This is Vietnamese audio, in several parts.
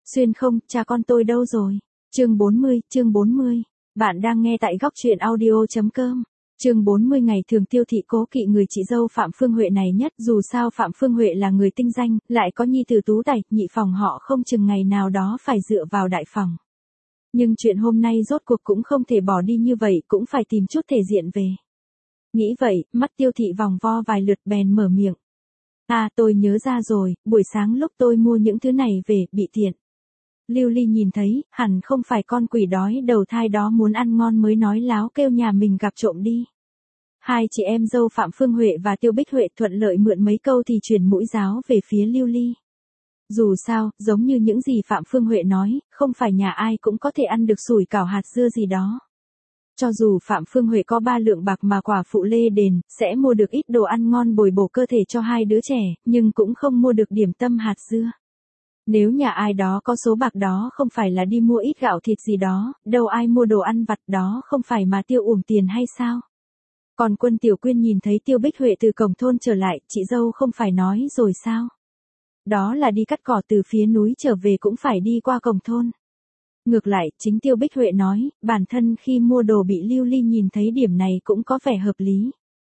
Xuyên không, cha con tôi đâu rồi? Chương 40. Bạn đang nghe tại góc truyện audio.com. Chương 40 ngày thường Tiêu thị cố kỵ người chị dâu Phạm Phương Huệ này nhất, dù sao Phạm Phương Huệ là người tinh danh, lại có nhi tử tú tài, nhị phòng họ không chừng ngày nào đó phải dựa vào đại phòng. Nhưng chuyện hôm nay rốt cuộc cũng không thể bỏ đi như vậy, cũng phải tìm chút thể diện về. Nghĩ vậy, mắt Tiêu thị vòng vo vài lượt bèn mở miệng. À, tôi nhớ ra rồi, buổi sáng lúc tôi mua những thứ này về, bị tiện. Lưu Ly nhìn thấy, hẳn không phải con quỷ đói đầu thai đó muốn ăn ngon mới nói láo kêu nhà mình gặp trộm đi. Hai chị em dâu Phạm Phương Huệ và Tiêu Bích Huệ thuận lợi mượn mấy câu thì chuyển mũi giáo về phía Lưu Ly. Dù sao, giống như những gì Phạm Phương Huệ nói, không phải nhà ai cũng có thể ăn được sủi cảo hạt dưa gì đó. Cho dù Phạm Phương Huệ có 3 lượng bạc mà quả phụ lê đền, sẽ mua được ít đồ ăn ngon bồi bổ cơ thể cho hai đứa trẻ, nhưng cũng không mua được điểm tâm hạt dưa. Nếu nhà ai đó có số bạc đó không phải là đi mua ít gạo thịt gì đó, đâu ai mua đồ ăn vặt đó không phải mà tiêu uổng tiền hay sao? Còn Quân Tiểu Quyên nhìn thấy Tiêu Bích Huệ từ cổng thôn trở lại, chị dâu không phải nói rồi sao? Đó là đi cắt cỏ từ phía núi trở về cũng phải đi qua cổng thôn. Ngược lại, chính Tiêu Bích Huệ nói, bản thân khi mua đồ bị Lưu Ly nhìn thấy điểm này cũng có vẻ hợp lý.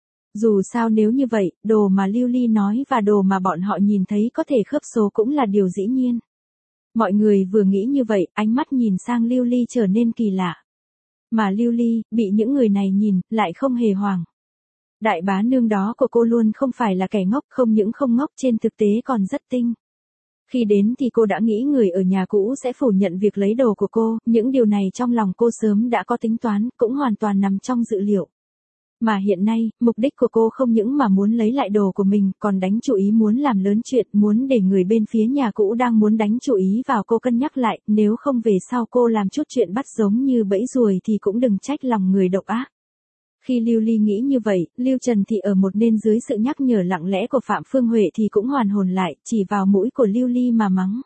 Dù sao nếu như vậy, đồ mà Lưu Ly nói và đồ mà bọn họ nhìn thấy có thể khớp số cũng là điều dĩ nhiên. Mọi người vừa nghĩ như vậy, ánh mắt nhìn sang Lưu Ly trở nên kỳ lạ. Mà Lưu Ly, bị những người này nhìn, lại không hề hoảng. Đại bá nương đó của cô luôn không phải là kẻ ngốc, không những không ngốc trên thực tế còn rất tinh. Khi đến thì cô đã nghĩ người ở nhà cũ sẽ phủ nhận việc lấy đồ của cô, những điều này trong lòng cô sớm đã có tính toán, cũng hoàn toàn nằm trong dự liệu. Mà hiện nay, mục đích của cô không những mà muốn lấy lại đồ của mình, còn đánh chủ ý muốn làm lớn chuyện, muốn để người bên phía nhà cũ đang muốn đánh chủ ý vào cô cân nhắc lại, nếu không về sau cô làm chút chuyện bắt giống như bẫy ruồi thì cũng đừng trách lòng người độc ác. Khi Lưu Ly nghĩ như vậy, Lưu Trần Thị ở một bên dưới sự nhắc nhở lặng lẽ của Phạm Phương Huệ thì cũng hoàn hồn lại, chỉ vào mũi của Lưu Ly mà mắng.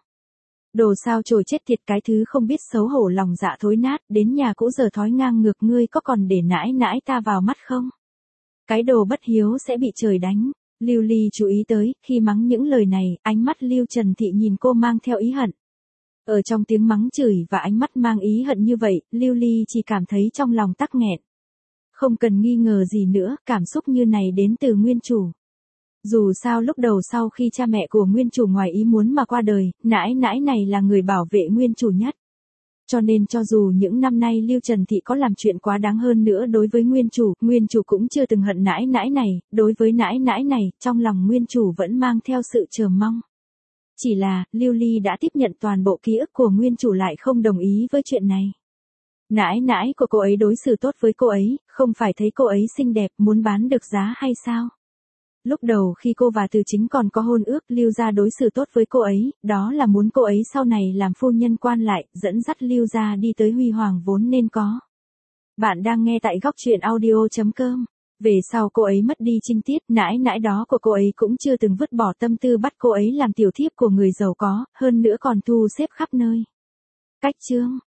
Đồ sao trồi chết tiệt cái thứ không biết xấu hổ lòng dạ thối nát, đến nhà cũ giờ thói ngang ngược ngươi có còn để nãi nãi ta vào mắt không? Cái đồ bất hiếu sẽ bị trời đánh. Lưu Ly chú ý tới, khi mắng những lời này, ánh mắt Lưu Trần Thị nhìn cô mang theo ý hận. Ở trong tiếng mắng chửi và ánh mắt mang ý hận như vậy, Lưu Ly chỉ cảm thấy trong lòng tắc nghẹn. Không cần nghi ngờ gì nữa, cảm xúc như này đến từ nguyên chủ. Dù sao lúc đầu sau khi cha mẹ của nguyên chủ ngoài ý muốn mà qua đời, nãi nãi này là người bảo vệ nguyên chủ nhất. Cho nên cho dù những năm nay Lưu Trần Thị có làm chuyện quá đáng hơn nữa đối với nguyên chủ cũng chưa từng hận nãi nãi này, đối với nãi nãi này, trong lòng nguyên chủ vẫn mang theo sự chờ mong. Chỉ là, Lưu Ly đã tiếp nhận toàn bộ ký ức của nguyên chủ lại không đồng ý với chuyện này. Nãi nãi của cô ấy đối xử tốt với cô ấy, không phải thấy cô ấy xinh đẹp muốn bán được giá hay sao? Lúc đầu khi cô và Từ Chính còn có hôn ước, Lưu gia đối xử tốt với cô ấy, đó là muốn cô ấy sau này làm phu nhân quan lại, dẫn dắt Lưu gia đi tới huy hoàng vốn nên có. Bạn đang nghe tại góc truyện audio.com. Về sau cô ấy mất đi trinh tiết, nãi nãi đó của cô ấy cũng chưa từng vứt bỏ tâm tư bắt cô ấy làm tiểu thiếp của người giàu có, hơn nữa còn thu xếp khắp nơi. Cách chương